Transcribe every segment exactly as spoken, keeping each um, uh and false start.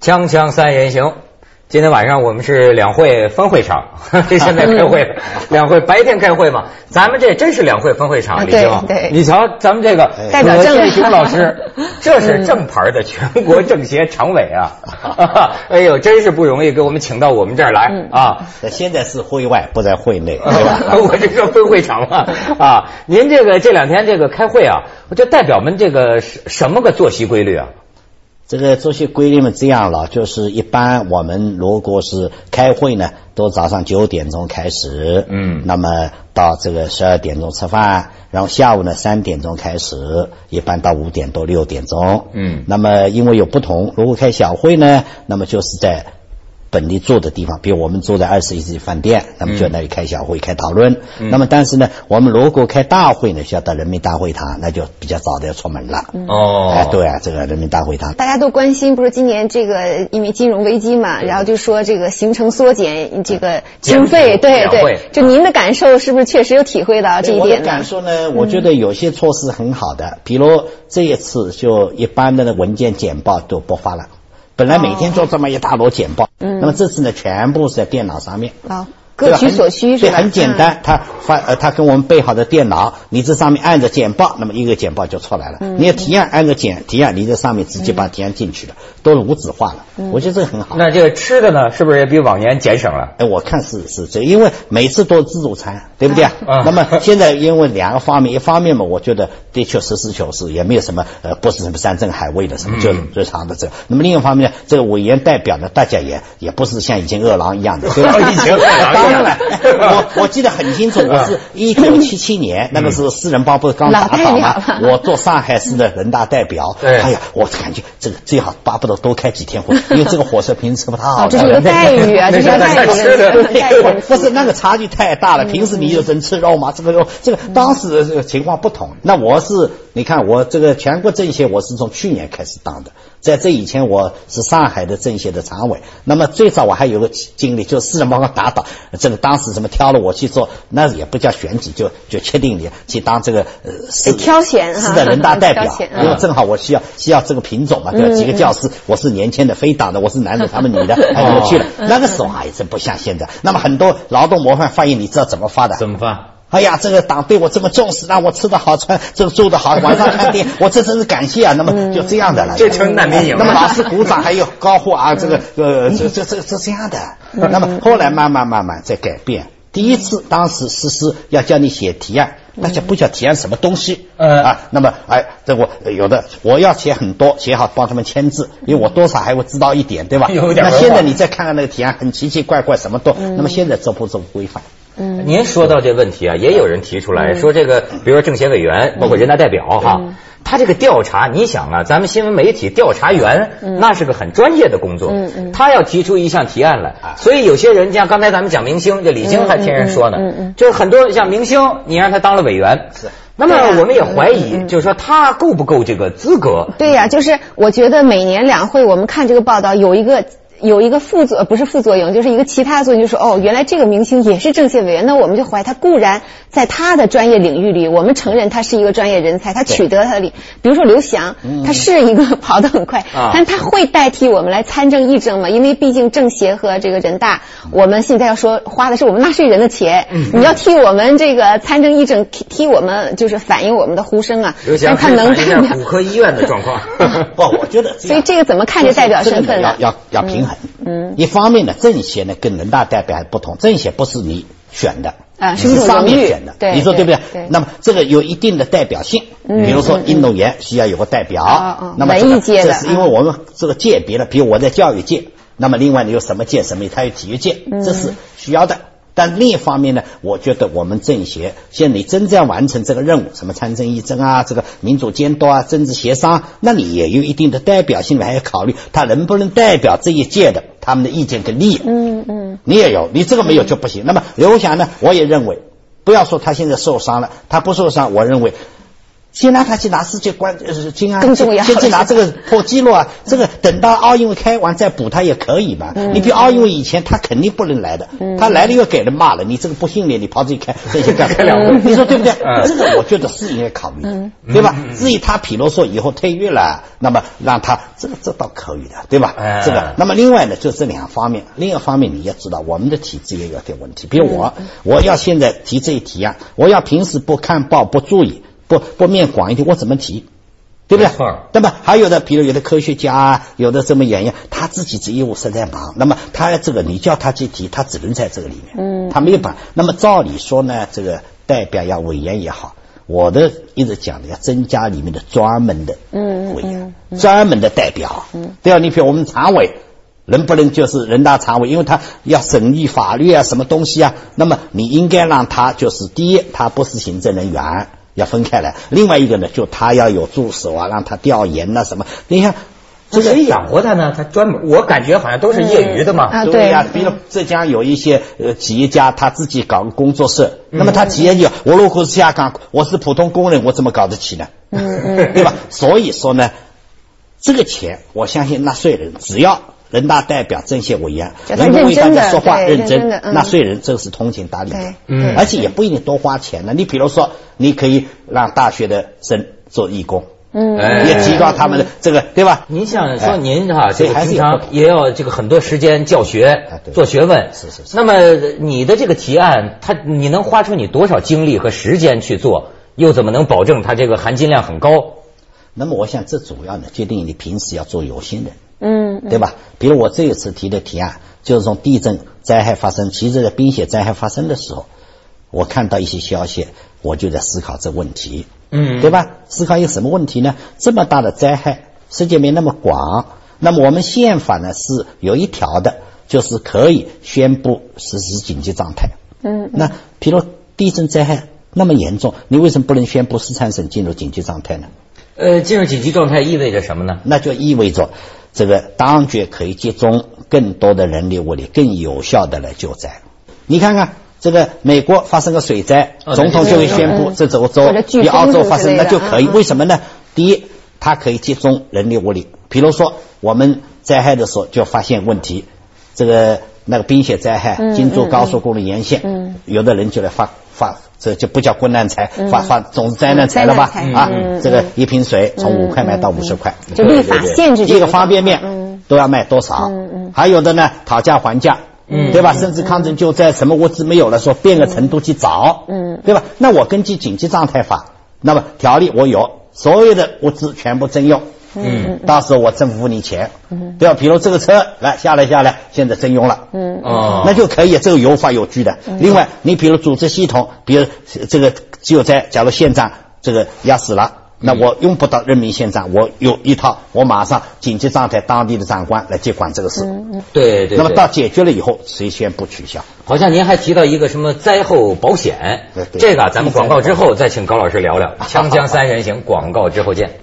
锵锵三人行，今天晚上我们是两会分会场，这现在开会，两会白天开会嘛，咱们这真是两会分会场，李菁， 对， 你瞧咱们这个代表政谢雄老师，这是正牌的全国政协常委啊，哎呦，真是不容易，给我们请到我们这儿来啊。 现在是会外，不在会内，对吧？ 我这说分会场嘛啊，您这个这两天这个开会啊，这代表们这个什么个作息规律啊？ 这个作息规律嘛，这样了，就是一般我们如果是开会呢，都早上九点钟开始，嗯，那么到这个十二点钟吃饭，然后下午呢三点钟开始，一般到五点多六点钟，嗯，那么因为有不同，如果开小会呢，那么就是在本地住的地方，比如我们住在二十一世纪饭店，那么就那里开小会、嗯、开讨论、嗯、那么但是呢我们如果开大会呢，需要到人民大会堂，那就比较早的要出门了。哦，哎，对啊，这个人民大会堂大家都关心，不是今年这个因为金融危机嘛，然后就说这个行程缩减这个经费，对对，就您的感受是不是确实有体会到这一点呢？ 我的感受呢，我觉得有些措施很好的、嗯、比如这一次就一般的文件简报都不发了，本来每天做这么一大摞简报、哦、那么这次呢全部是在电脑上面， 哦，各取所需是吧？ 对，很简单，他发呃他跟我们备好的电脑，你这上面按着简报，那么一个简报就出来了。嗯、你要提案按着简提案，你这上面直接把提案进去了，嗯、都无纸化了。嗯、我觉得这个很好。 那这个吃的呢，是不是也比往年节省了？ 哎，我看是是这，因为每次都是自助餐，对不对啊？嗯、那么现在因为两个方面，一方面嘛，我觉得的确实事求是，也没有什么呃不是什么山珍海味的什么，就日常的这个。那么另一方面呢，这个委员代表呢，大家也也不是像以前饿狼一样的，对吧？ 以前饿狼当然了。我我记得很清楚，我是一九七七年，那个时候四人帮不是刚打倒吗？我做上海市的人大代表，哎呀，我感觉这个最好巴不得多开几天会，因为这个伙食平时吃不太好。 这是个待遇啊，这是待遇。 不是那个差距太大了，平时你就真吃肉嘛，这个肉，这个当时这个情况不同。那我是你看我这个全国政协，我是从去年开始当的，在这以前我是上海的政协的常委。那么最早我还有个经历，就是四人帮我打倒，这个当时什么挑了我去做，那也不叫选举，就就确定你去当这个呃市挑选市的人大代表，因为正好我需要需要这个品种嘛，对吧？几个教师，我是年轻的非党的，我是男的，他们女的，哎，我去了。那个时候还真不像现在。那么很多劳动模范发言，你知道怎么发的？ 怎么发？ 哎呀，这个党对我这么重视，让我吃得好穿，这个住得好，晚上看电影，我这真是感谢啊。那么就这样的了， 这成难民营了。 那么老师鼓掌，还有高呼啊，这个呃，这这这这这样的。那么后来慢慢慢慢在改变。第一次当时实施要叫你写提案，大家不叫提案什么东西，嗯啊，那么哎，这我有的我要写很多，写好帮他们签字，因为我多少还会知道一点，对吧？有点。那现在你再看看那个提案，很奇奇怪怪，什么都。嗯、那么现在这不这不规范。 嗯，您说到这问题啊，也有人提出来、嗯、说这个，比如说政协委员，包括人大代表哈。嗯他这个调查，你想啊，咱们新闻媒体调查员、嗯、那是个很专业的工作、嗯嗯、他要提出一项提案来，所以有些人像刚才咱们讲明星，这李菁还听人说呢、嗯嗯嗯、就是很多像明星你让他当了委员，那么我们也怀疑、嗯、就是说他够不够这个资格。 对呀、啊、就是我觉得每年两会我们看这个报道有一个有一个副作不是副作用，就是一个其他作用，就是哦，原来这个明星也是政协委员，那我们就怀疑他固然在他的专业领域里，我们承认他是一个专业人才，他取得他的领，比如说刘翔，他是一个跑得很快，嗯、但他会代替我们来参政议政吗？因为毕竟政协和这个人大，我们现在要说花的是我们纳税人的钱，嗯、你要替我们这个参政议政，替替我们就是反映我们的呼声啊。 刘翔， 他能代表骨科医院的状况， 不，我觉得， 所以这个怎么看这代表身份呢？ 要要要平衡。嗯，一方面呢，政协呢跟人大代表还不同，政协不是你选的啊，是上面选的， 对， 你说对不对？对。那么这个有一定的代表性，嗯、比如说运动员需要有个代表，嗯嗯、那么这个这是因为我们这个界别了，比如我在教育界，那么另外呢有什么界什么，他有体育界，这是需要的。但另一方面呢，我觉得我们政协现在你真正完成这个任务，什么参政议政啊，这个民主监督啊，政治协商，那你也有一定的代表性，还要考虑他能不能代表这一届的他们的意见跟利益。嗯嗯，你也有，你这个没有就不行。嗯、那么刘翔呢，我也认为，不要说他现在受伤了，他不受伤，我认为先让他去拿世界冠呃金啊， 更重要先去拿这个破纪录啊，这个等到奥运会开完再补他也可以嘛。嗯、你比如奥运会以前他肯定不能来的，嗯、他来了又给人骂了，你这个不训练，你跑自己开这些干开两你说对不对？嗯、这个我觉得是应该考虑的，嗯、对吧？至于他比如说以后退役了，那么让他这个这倒可以的，对吧？嗯、这个那么另外呢，就这两方面，另一方面你也知道我们的体制也有点问题，比如我、嗯、我要现在提这一提啊，我要平时不看报不注意。不不面广一点，我怎么提，对不对？那么还有的，比如有的科学家啊，有的这么演员，他自己这业务实在忙，那么他这个你叫他去提，他只能在这个里面，嗯，他没有办法。那么照理说呢，这个代表呀、委员也好，我的一直讲的要增加里面的专门的委员，嗯、专门的代表，嗯，对吧？你比如我们常委。能不能就是人大常委，因为他要审议法律啊，什么东西啊，那么你应该让他就是第一，他不是行政人员，要分开来；另外一个呢，就他要有助手啊，让他调研啊什么。你看， 这个谁养活他呢？他专门，我感觉好像都是业余的嘛。 嗯、 对呀、啊，比如浙江有一些呃企业家，他自己搞个工作室，嗯、那么他企业就我如果是下岗，我是普通工人，我怎么搞得起呢？嗯嗯，对吧？所以说呢，这个钱，我相信纳税人只要。人大代表、政协委员能够为大家说话认真，纳税人这是通情达理的，嗯，而且也不一定多花钱呢。你比如说，你可以让大学的生做义工，嗯，也提高他们的这个，对吧？ 您想说您哈，这个平常也要这个很多时间教学、做学问， 是是是。 那么你的这个提案，他你能花出你多少精力和时间去做？又怎么能保证它这个含金量很高？ 那么我想，这主要呢，决定你平时要做有心人。嗯，对吧？比如我这一次提的提案，就是从地震灾害发生，其实在冰雪灾害发生的时候，我看到一些消息，我就在思考这问题，嗯，对吧？思考一个什么问题呢？这么大的灾害，世界面那么广，那么我们宪法呢是有一条的，就是可以宣布实施紧急状态。嗯，那比如地震灾害那么严重，你为什么不能宣布四川省进入紧急状态呢？ 呃，进入紧急状态意味着什么呢？ 那就意味着。这个当局可以集中更多的人力物力，更有效的来救灾。你看看这个美国发生个水灾，哦、总统就会宣布这州州比澳洲发生，那就可以。为什么呢？第一，它可以集中人力物力。比如说我们灾害的时候就发现问题，这个那个冰雪灾害，京珠高速公路沿线，嗯嗯、有的人就来发发。这就不叫困难财，发发总是灾难财了吧？啊，这个一瓶水从五块卖到五十块， 就立法限制一个方便面都要卖多少？还有的呢，讨价还价，对吧？甚至抗震救灾什么物资没有了，说变个程度去找，对吧？那我根据紧急状态法，那么条例我有，所有的物资全部征用。嗯，到时候我政府付你钱，嗯，对吧？比如这个车来下来下来，现在征用了，嗯哦，那就可以，这个有法有据的。嗯、另外，你比如组织系统，比如这个救灾，假如县长这个压死了，那我用不到任命县长，我有一套，我马上紧急状态当地的长官来接管这个事。 嗯、对, 对对。 那么到解决了以后，谁宣布取消？ 好像您还提到一个什么灾后保险，对对这个咱们广告之后再请高老师聊聊。锵锵三人行，广告之后见。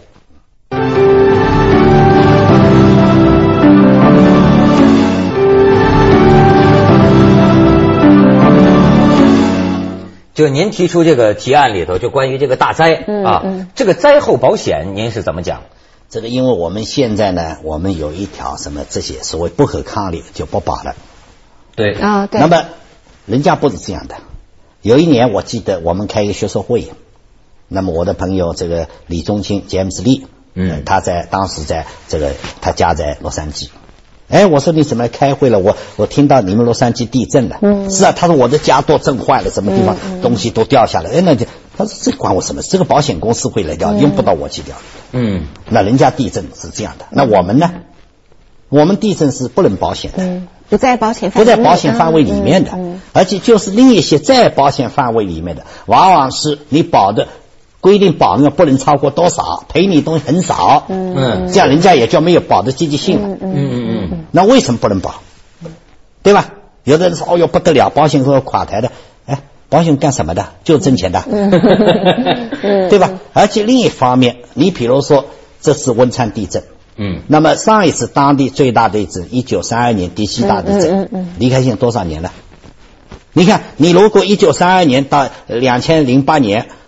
就您提出这个提案里头，就关于这个大灾、嗯、啊、嗯，这个灾后保险您是怎么讲？ 这个因为我们现在呢，我们有一条什么这些所谓不可抗力就不保了。 对啊，对。 那么人家不是这样的。有一年我记得我们开一个学术会，那么我的朋友这个李宗清 James Lee， 嗯，他在当时在这个他家在洛杉矶。哎，我说你怎么来开会了？我我听到你们洛杉矶地震了。嗯，是啊，他说我的家都震坏了，什么地方、嗯、东西都掉下来。哎，那就他说这关我什么事？这个保险公司会来掉，嗯、用不到我去掉。嗯，那人家地震是这样的，那我们呢？我们地震是不能保险的，嗯、 不在保险不在保险范围里面的，嗯嗯、而且就是另一些在保险范围里面的，往往是你保的。规定保额不能超过多少，赔你东西很少，嗯，这样人家也就没有保的积极性了，嗯嗯嗯嗯。那为什么不能保？对吧？有的人说，哦哟不得了，保险公司垮台的，哎，保险干什么的？就是挣钱的，嗯，对吧？而且另一方面，你比如说这次汶川地震，嗯，那么上一次当地最大地震，一九三二年第七大地震，嗯嗯，离开现在多少年了？你看，你如果一九三二年到两千零八年，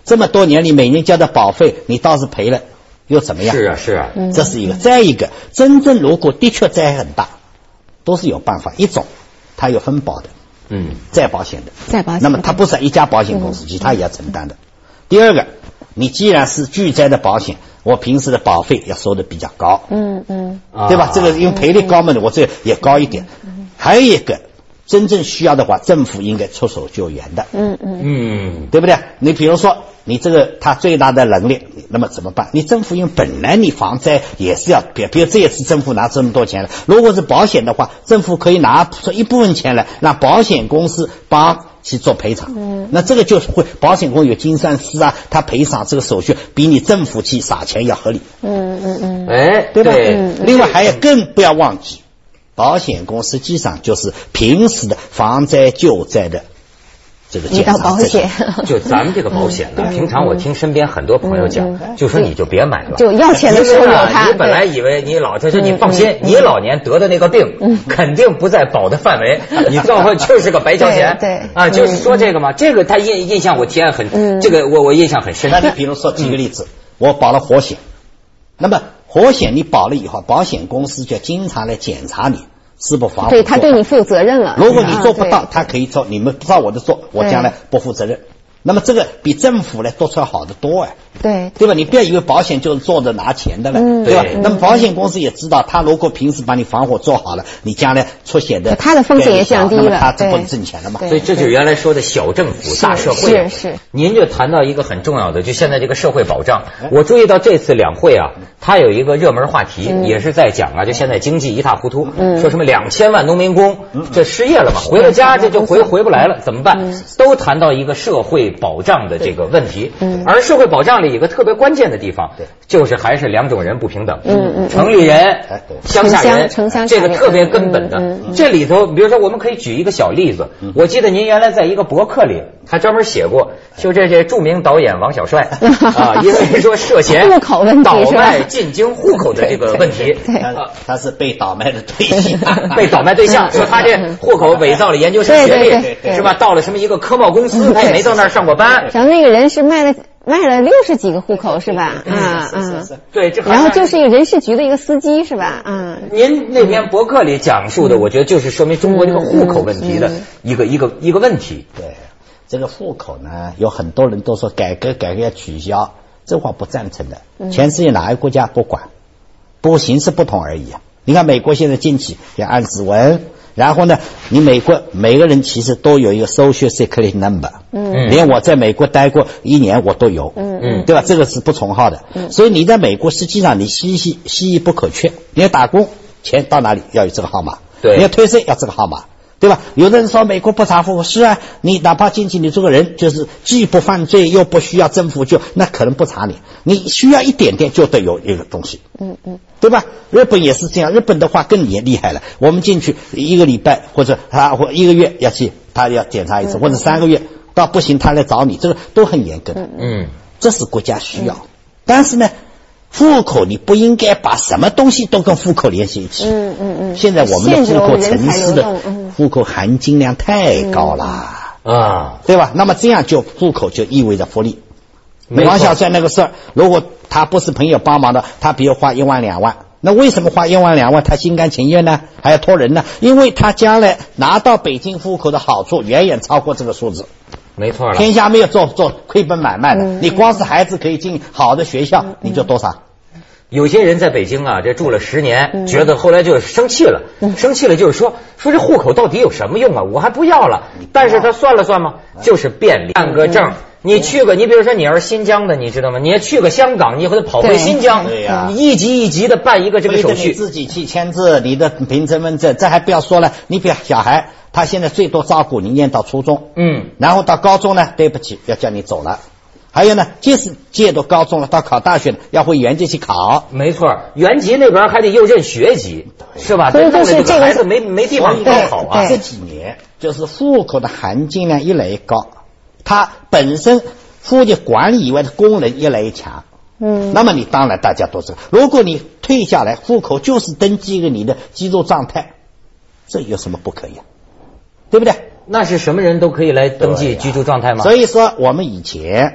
这么多年你每年交的保费，你倒是赔了，又怎么样？ 是啊，是啊， 这是一个。再一个，真正如果的确灾害很大，都是有办法。一种，它有分保的， 嗯， 再保险的， 再保险。 那么它不是一家保险公司， 嗯、 其他也要承担的。第二个，你既然是巨灾的保险，我平时的保费要收的比较高， 嗯嗯， 对吧？这个因为赔率高嘛，我这也高一点。还有一个，真正需要的话，政府应该出手救援的。 嗯嗯嗯， 对不对？你比如说，你这个他最大的能力，那么怎么办？你政府因为本来你防灾也是要，比比如这一次政府拿这么多钱了，如果是保险的话，政府可以拿出一部分钱来，让保险公司帮去做赔偿。嗯，那这个就是会，保险公司有精算师啊，他赔偿这个手续比你政府去撒钱要合理。 嗯嗯嗯， 哎， 对吧？ 对嗯、另外还有更不要忘记。保险公司实际上就是平时的防灾救灾的这个检查保险。 就咱们这个保险呢，平常我听身边很多朋友讲，就说你就别买了， 就要钱的时候有它。 你本来以为你老，他说你放心，你老年得的那个病肯定不在保的范围，你最后就是个白交钱。 对啊，就是说这个嘛，这个他印印象我体验很，这个我我印象很深。 那你比如说举个例子，我保了火险，那么火险你保了以后，保险公司就经常来检查你是不防护， 对，他对你负有责任了。 如果你做不到，他可以说你们照我的做，我将来不负责任。那么这个比政府来做出来好得多哎， 对对吧？你不要以为保险就是做着拿钱的了，嗯、对吧？ 对那么保险公司也知道，他如果平时把你防火做好了，你将来出险的他的风险也降低了， 那么他这不是挣钱了吗？ 所以这就是原来说的小政府大社会。 是是。 您就谈到一个很重要的，就现在这个社会保障，我注意到这次两会啊，它有一个热门话题，嗯、也是在讲啊，就现在经济一塌糊涂，嗯、说什么两千万农民工这失业了嘛，回了家这就回回不来了，怎么办？嗯、都谈到一个社会保障的这个问题，嗯、而社会保障里有一个特别关键的地方，就是还是两种人不平等，嗯嗯、城里人、乡下人， 城乡这个特别根本的。嗯嗯、这里头，比如说我们可以举一个小例子，嗯、我记得您原来在一个博客里还专门写过，就这这著名导演王小帅啊，因为说涉嫌户口问题倒卖进京户口的这个问题， 他他是被倒卖的对象， 被倒卖对象，说他这户口伪造了研究生学历，是吧？到了什么一个科贸公司，他也没到那儿上过班。 然后那个人是卖了卖了六十几个户口是吧？啊嗯， 对，这然后就是一个人事局的一个司机是吧？嗯， 您那篇博客里讲述的，我觉得就是说明中国这个户口问题的一个一个一个问题。 对，这个户口呢，有很多人都说改革改革要取消，这话不赞成的。全世界哪个国家不管？不过形式不同而已啊。你看美国现在进去要按指纹。然后呢，你美国每个人其实都有一个 social security number， 嗯，连我在美国待过一年我都有，嗯嗯，对吧？这个是不重号的，嗯，所以你在美国实际上你稀稀稀不可缺。你要打工，钱到哪里要有这个号码， 对， 你要退税要这个号码，对吧？有的人说美国不查户口，是啊，你哪怕进去你这个人就是既不犯罪又不需要政府救，那可能不查你，你需要一点点就得有一个东西，嗯嗯。对吧？日本也是这样，日本的话更也厉害了。我们进去一个礼拜或者他或一个月要去，他要检查一次，或者三个月到不行他来找你，这个都很严格的。嗯，这是国家需要。但是呢，户口你不应该把什么东西都跟户口联系一起。嗯嗯嗯。现在我们的户口城市的户口含金量太高了啊，对吧？那么这样就户口就意味着福利。王小帅那个事儿，如果他不是朋友帮忙的，他比如花一万两万，那为什么花一万两万他心甘情愿呢？还要托人呢？因为他将来拿到北京户口的好处远远超过这个数字。 没错了， 天下没有做做亏本买卖的，嗯、你光是孩子可以进好的学校，嗯、你就多少？ 有些人在北京啊，这住了十年，嗯、觉得后来就生气了，嗯、生气了就是说说这户口到底有什么用啊？我还不要了。但是他算了算嘛，就是便利，办个证。嗯你去个，你比如说你要是新疆的，你知道吗？你要去个香港，你或者跑回新疆，对呀，一级一级的办一个这个手续， 你自己去签字，你的凭身份证，这还不要说了。你比如小孩，他现在最多照顾你念到初中，嗯，然后到高中呢，对不起，要叫你走了。还有呢，即使届到高中了，到考大学要回原籍去考。 没错，原籍那边还得又认学籍，是吧？ 所以就是这个孩子没没地方高考啊。 这几年就是户口的含金量越来越高。它本身户籍管理以外的功能越来越强，嗯，那么你当然大家都知道，如果你退下来，户口就是登记一个你的居住状态，这有什么不可以啊？对不对？ 那是什么人都可以来登记居住状态吗？ 所以说我们以前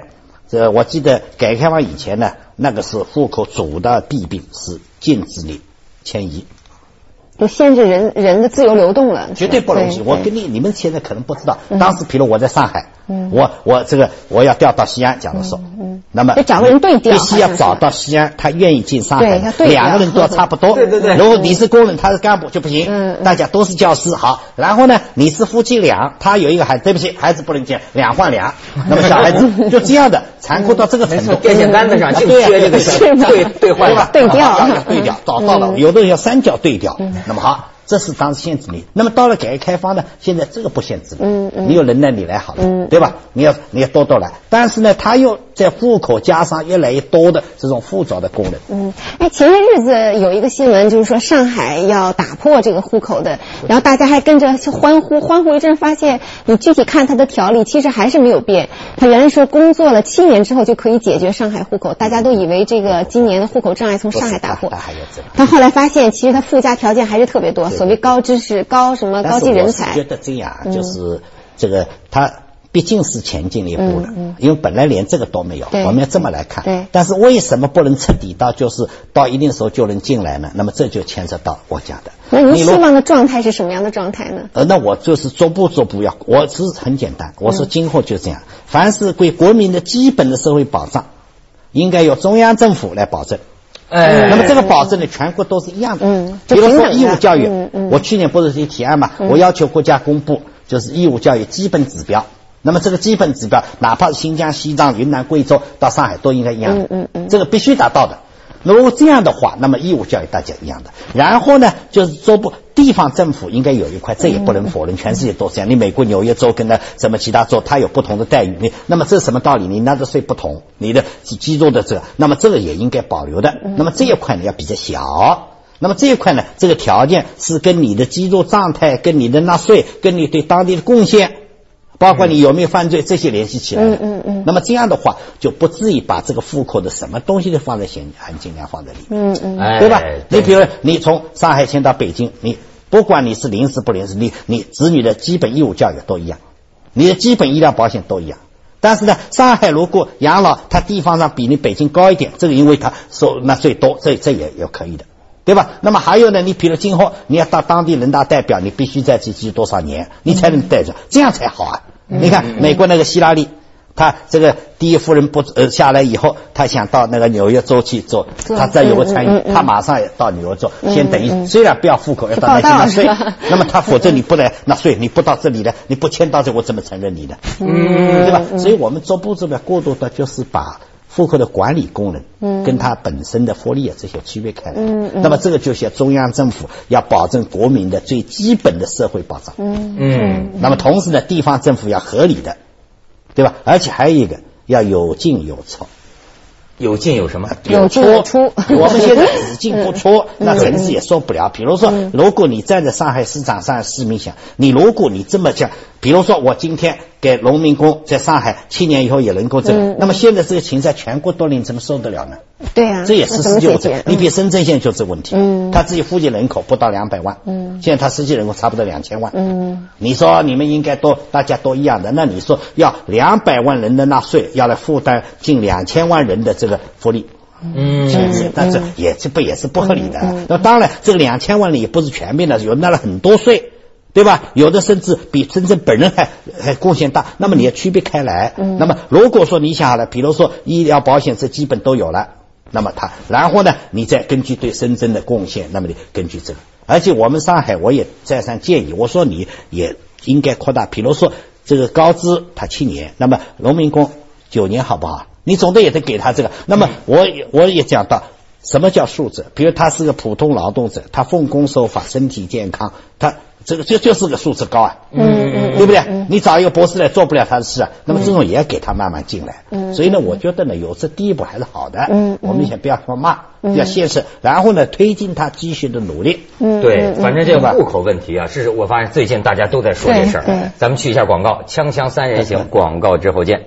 这我记得改革开放以前呢，那个是户口主的弊病是禁止你迁移。 就限制人人的自由流动了， 绝对不容许。我跟你你们现在可能不知道，嗯、当时比如我在上海，嗯、我我这个我要调到西安，假如说，嗯嗯、那么得找个人对调， 必须要找到西安，他愿意进上海，两个人都要差不多。 对对对。 如果你是工人，他是干部就不行，嗯、大家都是教师好。然后呢，你是夫妻俩，他有一个孩子，对不起，孩子不能见，两换两。那么小孩子就这样的残酷到这个程度， 电线杆子上就缺这个对对换吧， 对调要对调，找到了，有的人要三角对调。那么好。这是当时限制你，那么到了改革开放呢，现在这个不限制了，嗯嗯，你有能耐你来好了，嗯，对吧？你要你要多多来，但是呢，他又在户口加上越来越多的这种复杂的功能， 嗯，哎，前些日子有一个新闻，就是说上海要打破这个户口的，然后大家还跟着去欢呼，欢呼一阵，发现你具体看它的条例，其实还是没有变。他原来说工作了七年之后就可以解决上海户口，大家都以为这个今年的户口障碍从上海打破，他后来发现其实它附加条件还是特别多。所谓高知识、高什么高级人才， 我觉得这样、嗯、就是这个他毕竟是前进一步了、嗯嗯，因为本来连这个都没有，我们要这么来看。对，但是为什么不能彻底到就是到一定时候就能进来呢？那么这就牵涉到我讲的。 那您希望的状态是什么样的状态呢？ 呃，那我就是逐步逐步要，我是很简单，我说今后就这样，嗯、凡是对国民的基本的社会保障，应该由中央政府来保证。哎，那么这个保证呢，全国都是一样的。嗯，比如说义务教育，嗯嗯、我去年不是提提案嘛、嗯，我要求国家公布就是义务教育基本指标。那么这个基本指标，哪怕是新疆、西藏、云南、贵州到上海都应该一样的。嗯嗯嗯，这个必须达到的。如果这样的话，那么义务教育大家一样的。然后呢，就是说不地方政府应该有一块，这也不能否认，全世界都这样。你美国纽约州跟呢什么其他州，它有不同的待遇。你那么这是什么道理？你纳的税不同，你的基州的这个，那么这个也应该保留的。那么这一块呢要比较小。那么这一块呢，这个条件是跟你的基础状态、跟你的纳税、跟你对当地的贡献。包括你有没有犯罪，这些联系起来。嗯嗯嗯。那么这样的话，就不至于把这个户口的什么东西都放在先含金量放在里面。嗯嗯。对吧？你比如你从上海迁到北京，你不管你是临时不临时，你你子女的基本义务教育都一样，你的基本医疗保险都一样。但是呢，上海如果养老，它地方上比你北京高一点，这个因为它收纳税多，这这也也可以的。对吧？那么还有呢，你比如今后你要当当地人大代表，你必须在这居多少年，你才能带着，这样才好啊。嗯、你看美国那个希拉里，他这个第一夫人不呃下来以后，他想到那个纽约州去做，他再有个参与，嗯嗯嗯、他马上到纽约州，嗯、先等于、嗯、虽然不要户口，要到那去纳税，那么他否则你不来纳税，你不到这里来，你不迁到这，我怎么承认你的？嗯，对吧？嗯、所以我们逐步逐步过渡的就是把户口的管理功能，嗯，跟它本身的福利啊这些区别开来，嗯嗯，那么这个就是中央政府要保证国民的最基本的社会保障，嗯嗯，那么同时呢，地方政府要合理的，对吧？而且还有一个要有进有出。 有进有什么？ 有进有出。 我们现在只进不出，那城市也受不了。比如说，如果你站在上海市场上，市民想，你如果你这么讲，比如说我今天给农民工在上海七年以后也能够这个，嗯、那么现在这个情在全国多，你怎么受得了呢？ 对啊， 这也是世界问题。你比深圳县就这问题，嗯，他自己户籍人口不到两百万，嗯，现在他实际人口差不多两千万，嗯，你说你们应该都大家都一样的，那你说要两百万人的纳税，要来负担近两千万人的这个福利。嗯，但这也这不也是不合理的。嗯、那当然，这个两千万人也不是全面的，有纳了很多税，对吧？有的甚至比真正本人还还贡献大。那么你要区别开来。嗯、那么如果说你想好了，比如说医疗保险这基本都有了，那么他然后呢，你再根据对深圳的贡献，那么你根据这个。而且我们上海我也再三建议，我说你也应该扩大，比如说这个高资他七年，那么农民工九年好不好？你总得也得给他这个。那么我也我也讲到什么叫素质，比如他是个普通劳动者，他奉公守法，身体健康，他这个就就是个素质高啊，嗯嗯，对不对？嗯、你找一个博士来做不了他的事啊，那么这种也要给他慢慢进来。嗯，所以呢，我觉得呢，有这第一步还是好的。嗯，我们先不要说骂，嗯、要现实，然后呢，推进他继续的努力。 嗯，对，反正这个户口问题啊，是我发现最近大家都在说这事儿。咱们去一下广告，锵锵三人行，广告之后见。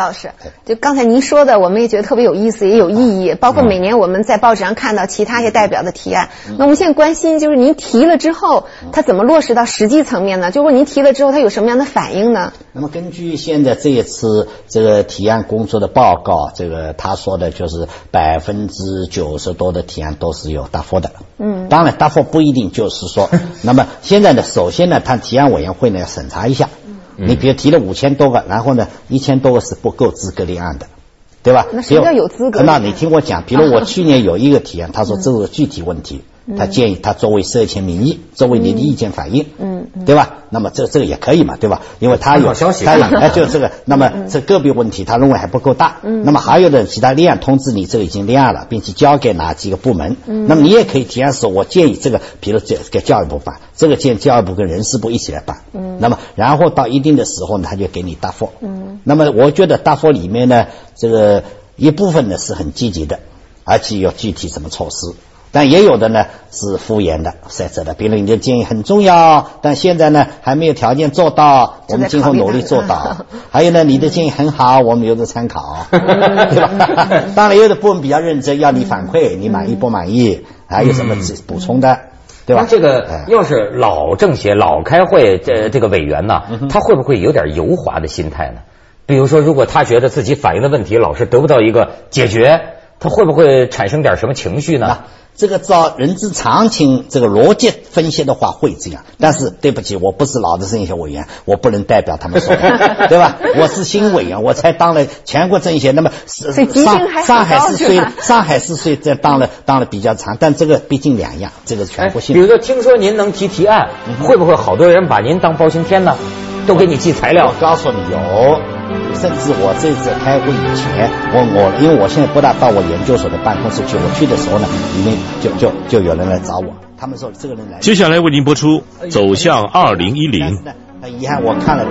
老师，就刚才您说的，我们也觉得特别有意思，也有意义。包括每年我们在报纸上看到其他一些代表的提案，那我们现在关心就是您提了之后，它怎么落实到实际层面呢？就是说您提了之后，它有什么样的反应呢？ 那么根据现在这一次这个提案工作的报告，这个他说的就是百分之九十多的提案都是有答复的。嗯，当然答复不一定就是说，那么现在呢，首先呢，他提案委员会呢要审查一下。你比如提了五千多个，然后呢，一千多个是不够资格立案的，对吧？ 那什么叫有资格？ 那你听我讲，比如我去年有一个提案，他说这是具体问题，他建议他作为社前民意，作为你的意见反映，嗯，对吧？那么这这个也可以嘛，对吧？因为他有消息， 他有哎，就这个，那么这个别问题他认为还不够大，嗯，那么还有的其他立案通知你这个已经立案了，并且交给哪几个部门，嗯，那么你也可以提案说，我建议这个，比如这给教育部办，这个建议教育部跟人事部一起来办，嗯，那么然后到一定的时候呢，他就给你答复，嗯，那么我觉得答复里面呢，这个一部分呢是很积极的，而且有具体什么措施。但也有的呢是敷衍的、塞责的，比如你的建议很重要，但现在呢还没有条件做到，我们今后努力做到。还有呢，你的建议很好，我们有的参考，对吧？当然有的部分比较认真，要你反馈，你满意不满意，还有什么补充的，对吧？ 这个要是老政协、老开会这这个委员呢，他会不会有点油滑的心态呢？比如说，如果他觉得自己反映的问题老是得不到一个解决，他会不会产生点什么情绪呢？ 这个照人之常情，这个逻辑分析的话会这样，但是对不起，我不是老的政协委员，我不能代表他们说的，对吧？我是新委员，我才当了全国政协，那么上上海市虽上海市虽在当了当了比较长，但这个毕竟两样，这个全国性。 比如说，听说您能提提案，嗯、会不会好多人把您当包青天呢？都给你寄材料？ 我告诉你有。甚至我这次开会以前，我我因为我现在不大到我研究所的办公室去，我去的时候呢，里面就就就有人来找我，他们说这个人来。 接下来为您播出《走向二零一零》。 很遗憾，我看了。